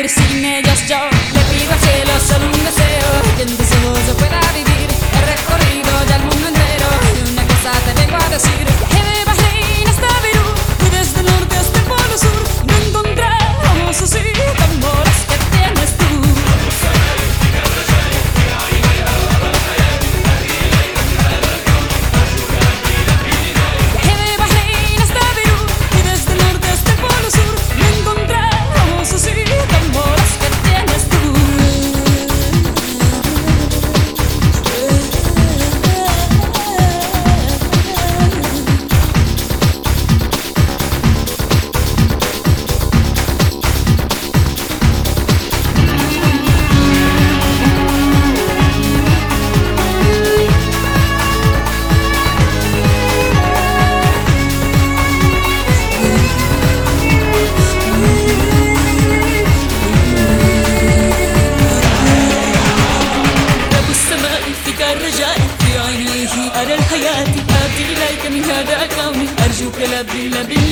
vivir sin ellos. Yo le pido al cielo solo un deseo, que en tus ojos yo pueda vivir. He recorrido ya el mundo entero y una cosa te vengo a decir. Viajé de Bahrein hasta Beirut y desde el norte hasta el polo sur. No encontramos así amores que tienes tú. Viajé de Bahrein hasta Beirut y desde el norte hasta el polo sur. No encontramos así amores que tienes tú. رجائي في عينيه أرى الحياة آتي إليك من هذا كوني أرجوك لا تضل بالله